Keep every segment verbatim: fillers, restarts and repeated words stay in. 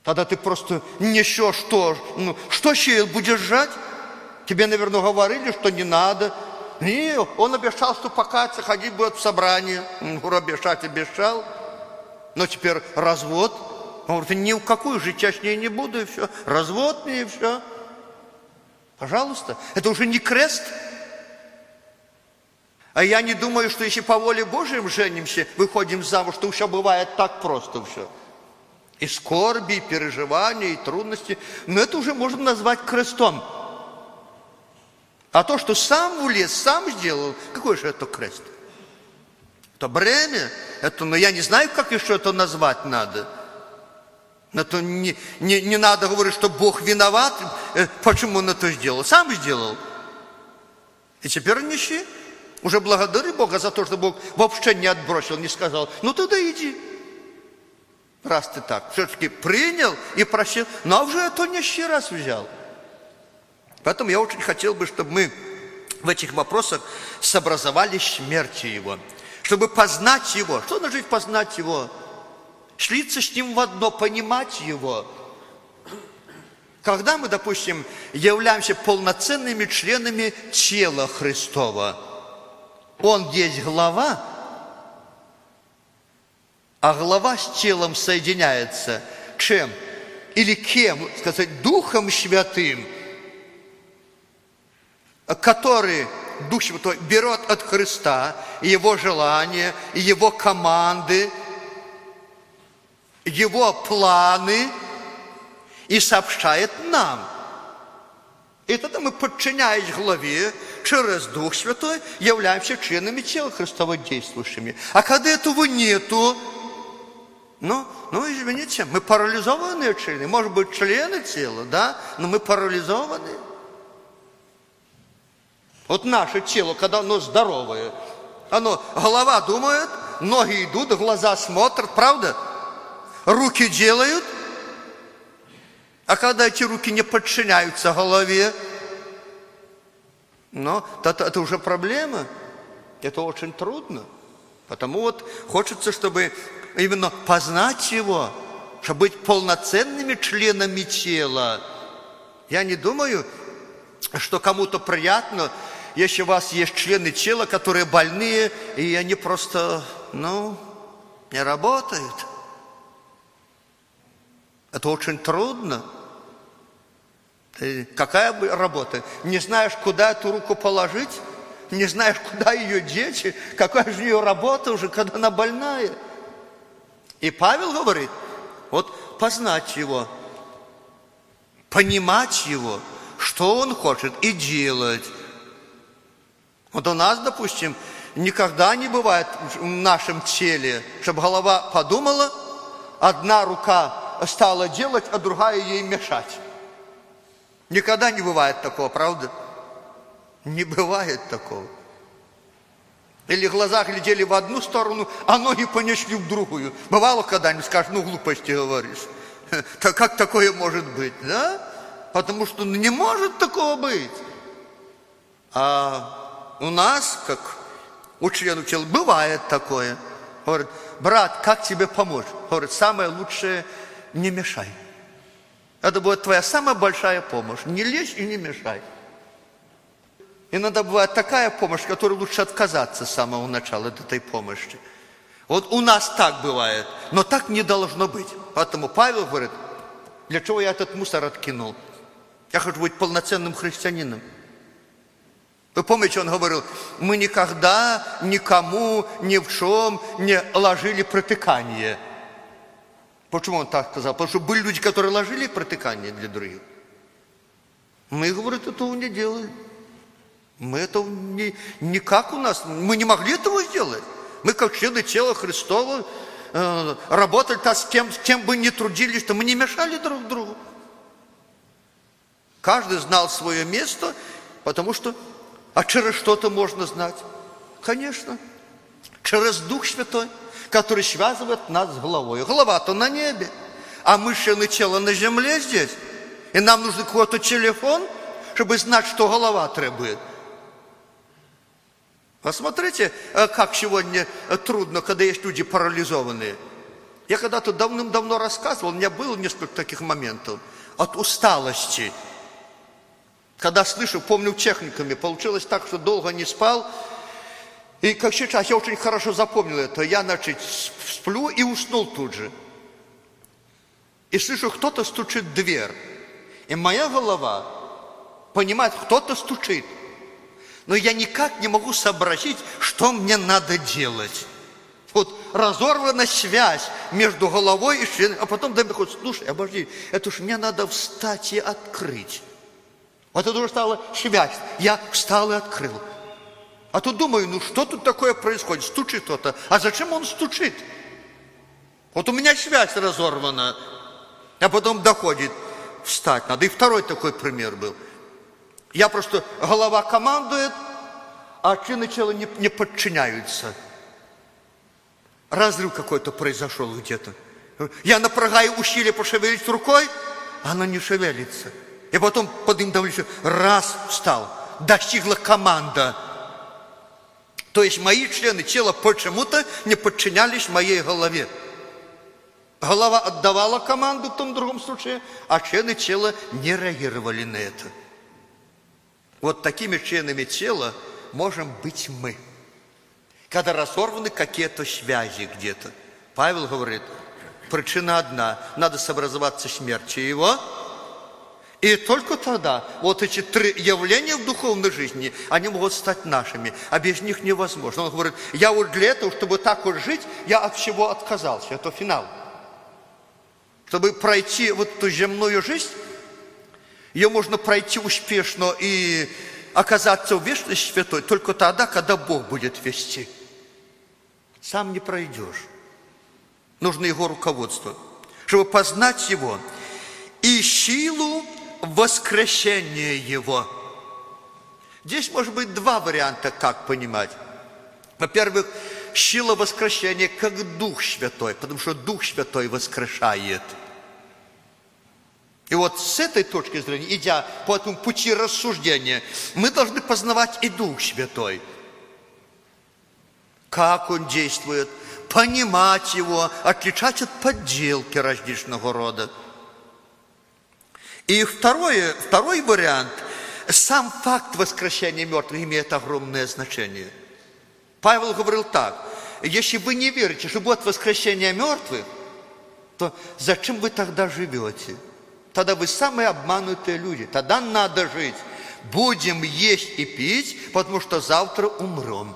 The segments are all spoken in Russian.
Тогда ты просто несешь что? Ну, что еще будешь жать? Тебе, наверное, говорили, что не надо. И он обещал, что покаяться, ходить будет в собрание. Обещать обещал. Но теперь развод. Он говорит, ни в какую жить я с ней не буду, и все. Развод мне, и все. Пожалуйста. Это уже не крест. А я не думаю, что если по воле Божьей женимся, выходим замуж, что все бывает так просто все. И скорби, и переживания, и трудности. Но это уже можно назвать крестом. А то, что сам влез, сам сделал, какой же это крест? Это бремя. Это, ну, я не знаю, как еще это назвать надо. Это не, не, не надо говорить, что Бог виноват. Почему он это сделал? Сам сделал. И теперь нищий. Уже благодари Бога за то, что Бог вообще не отбросил, не сказал, ну тогда иди. Раз ты так, все-таки принял и просил, но уже это нищий раз взял. Поэтому я очень хотел бы, чтобы мы в этих вопросах сообразовали смерти Его. Чтобы познать Его. Что значит познать Его? Слиться с Ним в одно, понимать Его. Когда мы, допустим, являемся полноценными членами тела Христова, Он есть глава, а глава с телом соединяется чем? Или кем? Сказать, Духом Святым, который, Дух Святой, берет от Христа Его желания, Его команды, Его планы и сообщает нам. И тогда мы, подчиняясь главе, через Дух Святой, являемся членами тела Христова действующими. А когда этого нету, ну, ну, извините, мы парализованные члены. Может быть, члены тела, да, но мы парализованы. Вот наше тело, когда оно здоровое, оно, голова думает, ноги идут, глаза смотрят, правда? Руки делают. А когда эти руки не подчиняются голове, ну, это, это уже проблема. Это очень трудно. Потому вот хочется, чтобы именно познать Его, чтобы быть полноценными членами тела. Я не думаю, что кому-то приятно, если у вас есть члены тела, которые больные, и они просто, ну, не работают. Это очень трудно. Ты, какая бы работа? Не знаешь, куда эту руку положить, не знаешь, куда ее деть, какая же ее работа уже, когда она больная. И Павел говорит, вот познать Его, понимать Его, что Он хочет, и делать. Вот у нас, допустим, никогда не бывает в нашем теле, чтобы голова подумала, одна рука стала делать, а другая ей мешать. Никогда не бывает такого, правда? Не бывает такого. Или глаза глядели в одну сторону, а ноги понесли в другую. Бывало когда-нибудь, скажешь, ну глупости говоришь. Так как такое может быть, да? Потому что не может такого быть. А у нас, как у членов тела, бывает такое. Говорит, брат, как тебе помочь? Говорит, самое лучшее, не мешай. Это будет твоя самая большая помощь. Не лезь и не мешай. Иногда бывает такая помощь, которой лучше отказаться с самого начала от этой помощи. Вот у нас так бывает, но так не должно быть. Поэтому Павел говорит, для чего я этот мусор откинул? Я хочу быть полноценным христианином. Вы помните, он говорил, мы никогда никому ни в чем не ложили протыкание. Почему он так сказал? Потому что были люди, которые ложили протыкание для других. Мы, говорит, этого не делали. Мы этого не, никак у нас, мы не могли этого сделать. Мы, как члены тела Христова, э, работали так с кем, с кем бы ни трудились, что мы не мешали друг другу. Каждый знал свое место, потому что, а через что-то можно знать? Конечно, через Дух Святой, который связывает нас с головой. Голова-то на небе, а мы члены тела на земле здесь. И нам нужен какой-то телефон, чтобы знать, что голова требует. Посмотрите, как сегодня трудно, когда есть люди парализованные. Я когда-то давным-давно рассказывал, у меня было несколько таких моментов от усталости. Когда слышу, помню, в техникуме, получилось так, что долго не спал. И как сейчас, я очень хорошо запомнил это. Я, значит, сплю и уснул тут же. И слышу, кто-то стучит в дверь. И моя голова понимает, кто-то стучит. Но я никак не могу сообразить, что мне надо делать. Вот разорвана связь между головой и членом. А потом до меня ходит, слушай, обожди, это ж мне надо встать и открыть. Вот это уже стала связь. Я встал и открыл. А тут думаю, ну что тут такое происходит? Стучит кто-то. А зачем он стучит? Вот у меня связь разорвана. А потом доходит, встать надо. И второй такой пример был. Я просто, голова командует, а члены тела не, не подчиняются. Разрыв какой-то произошел где-то. Я напрягаю усилия пошевелить рукой, а она не шевелится. И потом под им давлением раз встал, достигла команда. То есть мои члены тела почему-то не подчинялись моей голове. Голова отдавала команду в том другом случае, а члены тела не реагировали на это. Вот такими членами тела можем быть мы. Когда разорваны какие-то связи где-то. Павел говорит, причина одна, надо сообразоваться смерти его. И только тогда вот эти три явления в духовной жизни, они могут стать нашими, а без них невозможно. Он говорит, я вот для этого, чтобы так вот жить, я от всего отказался. Это финал. Чтобы пройти вот эту земную жизнь, ее можно пройти успешно и оказаться в вечности святой только тогда, когда Бог будет вести. Сам не пройдешь. Нужно Его руководство, чтобы познать Его и силу воскресения Его. Здесь может быть два варианта, как понимать. Во-первых, сила воскресения как Дух Святой, потому что Дух Святой воскрешает. И вот с этой точки зрения, идя по этому пути рассуждения, мы должны познавать и Дух Святой. Как Он действует, понимать Его, отличать от подделки различного рода. И второе, второй вариант, сам факт воскресения мертвых имеет огромное значение. Павел говорил так, если вы не верите, что будет воскресение мертвых, то зачем вы тогда живете? Тогда вы самые обманутые люди. Тогда надо жить. Будем есть и пить, потому что завтра умрем.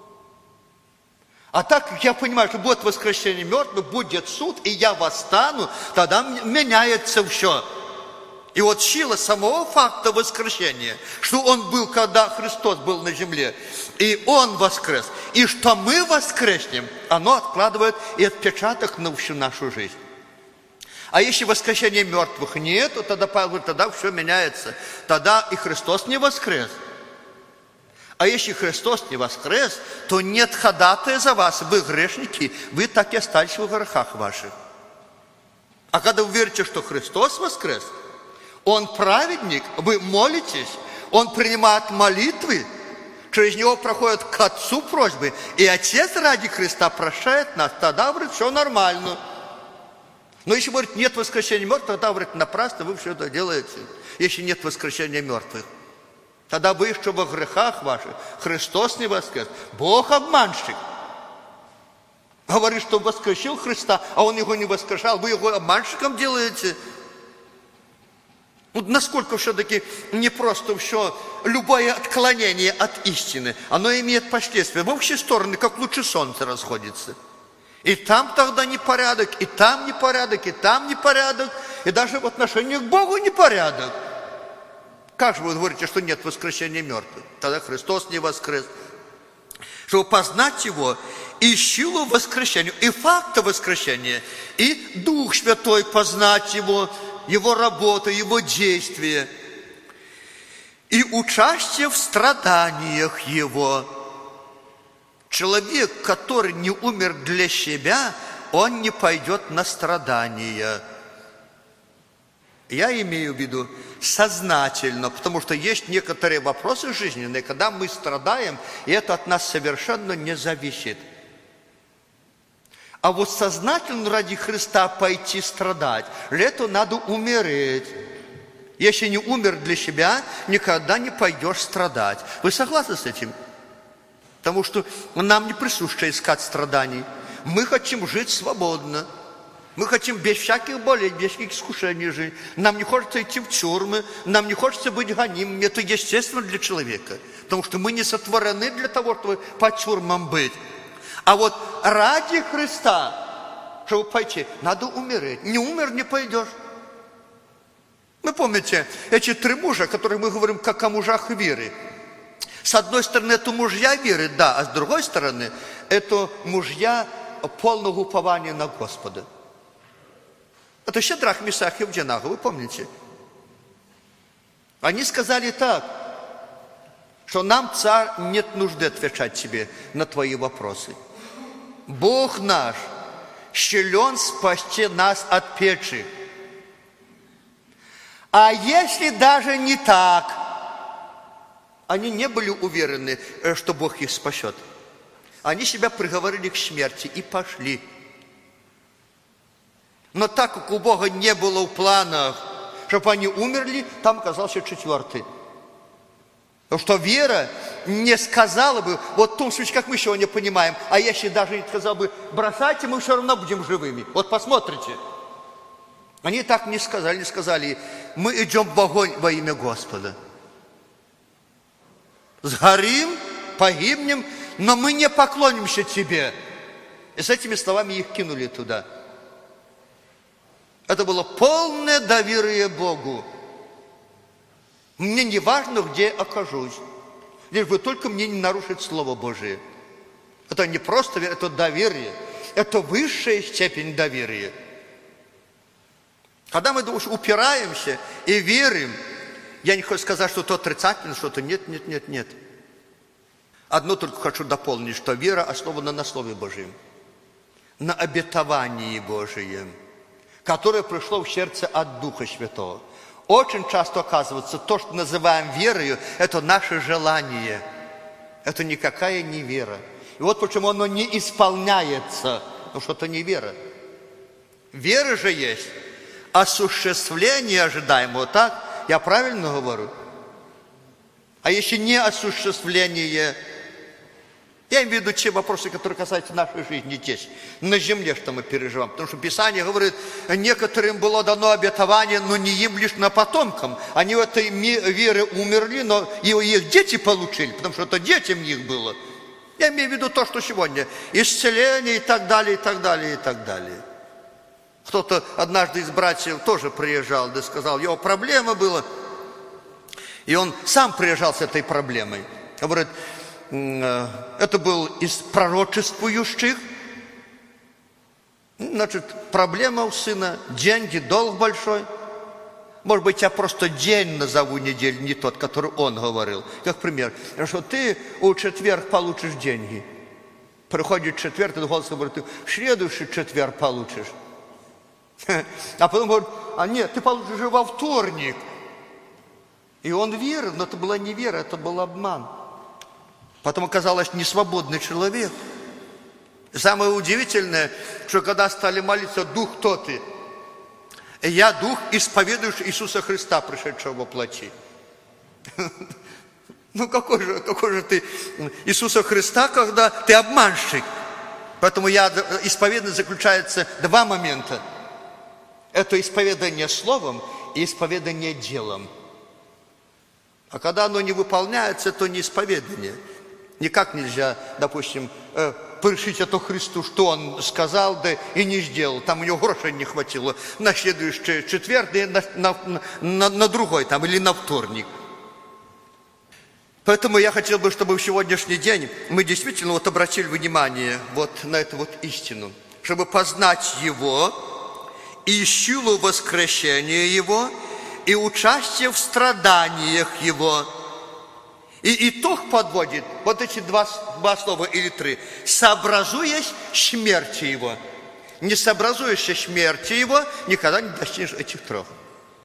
А так как я понимаю, что будет воскресение мертвых, будет суд, и я восстану, тогда меняется все. И вот сила самого факта воскресения, что Он был, когда Христос был на земле, и Он воскрес, и что мы воскреснем, оно откладывает и отпечаток на всю нашу жизнь. А если воскресения мертвых нет, то тогда Павел говорит, тогда все меняется. Тогда и Христос не воскрес. А если Христос не воскрес, то нет ходатая за вас. Вы грешники, вы так и остались в грехах ваших. А когда вы верите, что Христос воскрес, Он праведник, вы молитесь, Он принимает молитвы, через Него проходят к Отцу просьбы, и Отец ради Христа прощает нас, тогда, говорит, все нормально. Но если, говорит, нет воскресения мертвых, тогда, говорит, напрасно вы все это делаете, если нет воскресения мертвых. Тогда вы еще во грехах ваших, Христос не воскрес, Бог обманщик. Говорит, что воскресил Христа, а Он Его не воскрешал, вы Его обманщиком делаете. Вот насколько все-таки не просто все, любое отклонение от истины, оно имеет последствия во все стороны, как лучше солнце расходится. И там тогда непорядок, и там непорядок, и там непорядок, и даже в отношении к Богу непорядок. Как же вы говорите, что нет воскресения мертвых? Тогда Христос не воскрес. Чтобы познать Его и силу воскресения, и факта воскресения, и Дух Святой познать Его, Его работу, Его действия, и участие в страданиях Его. Человек, который не умер для себя, он не пойдет на страдания. Я имею в виду сознательно, потому что есть некоторые вопросы жизненные, когда мы страдаем, и это от нас совершенно не зависит. А вот сознательно ради Христа пойти страдать, для этого надо умереть. Если не умер для себя, никогда не пойдешь страдать. Вы согласны с этим? Потому что нам не присуще искать страданий. Мы хотим жить свободно. Мы хотим без всяких болей, без всяких искушений жить. Нам не хочется идти в тюрьмы, нам не хочется быть гонимыми. Это естественно для человека. Потому что мы не сотворены для того, чтобы по тюрьмам быть. А вот ради Христа, чтобы пойти, надо умереть. Не умер, не пойдешь. Вы помните, эти три мужа, о которых мы говорим, как о мужах веры. С одной стороны, это мужья веры, да, а с другой стороны, это мужья полного упования на Господа. Это Шадрах, Мишах и Авденаго, вы помните? Они сказали так, что нам, царь, нет нужды отвечать тебе на твои вопросы. Бог наш силен спасти нас от печи. А если даже не так, они не были уверены, что Бог их спасет. Они себя приговорили к смерти и пошли. Но так как у Бога не было в планах, чтобы они умерли, там оказался четвертый. Потому что вера не сказала бы, вот в том случае, как мы сегодня понимаем, а если даже сказал бы, бросайте, мы все равно будем живыми. Вот посмотрите. Они так не сказали, не сказали, мы идем в огонь во имя Господа. Сгорим, погибнем, но мы не поклонимся тебе. И с этими словами их кинули туда. Это было полное доверие Богу. Мне не важно, где окажусь, лишь бы только мне не нарушить Слово Божие. Это не просто вера, это доверие. Это высшая степень доверия. Когда мы упираемся и верим, я не хочу сказать, что это отрицательно, что-то нет, нет, нет, нет. Одно только хочу дополнить, что вера основана на Слове Божьем, на обетовании Божьем, которое пришло в сердце от Духа Святого. Очень часто оказывается, то, что называем верою, это наше желание. Это никакая не вера. И вот почему оно не исполняется, потому что это не вера. Вера же есть осуществление ожидаемого, так? Я правильно говорю? А если не осуществление, я имею в виду те вопросы, которые касаются нашей жизни здесь, на земле, что мы переживаем. Потому что Писание говорит, некоторым было дано обетование, но не им лишь, но потомкам. Они в этой вере умерли, но и их дети получили, потому что это детям их было. Я имею в виду то, что сегодня исцеление и так далее, и так далее, и так далее. Кто-то однажды из братьев тоже приезжал, да сказал, его проблема была. И он сам приезжал с этой проблемой. Говорит, это был из пророчествующих. Значит, проблема у сына, деньги, долг большой. Может быть, я просто день назову неделю, не тот, который он говорил. Как пример, что ты у четверг получишь деньги. Приходит четверг, и голос говорит, ты в следующий четверг получишь. А потом говорит, а нет, ты получишь во вторник. И он верил, но это была не вера, это был обман. Потом оказалось, несвободный человек. Самое удивительное, что когда стали молиться, Дух кто ты? Я Дух, исповедующий Иисуса Христа, пришедшего во плоти. Ну какой же, какой же ты Иисуса Христа, когда ты обманщик? Поэтому я, исповедание заключается два момента. Это исповедание словом и исповедание делом. А когда оно не выполняется, то не исповедание. Никак нельзя, допустим, э, пришить это Христу, что Он сказал, да и не сделал. Там у него грошей не хватило на следующий четверг, на, на, на, на другой там, или на вторник. Поэтому я хотел бы, чтобы в сегодняшний день мы действительно вот обратили внимание вот на эту вот истину. Чтобы познать Его и силу воскресения Его, и участие в страданиях Его. И итог подводит вот эти два, два слова или три. Сообразуясь смерти Его. Не сообразуясь смерти Его, никогда не достигнешь этих трех.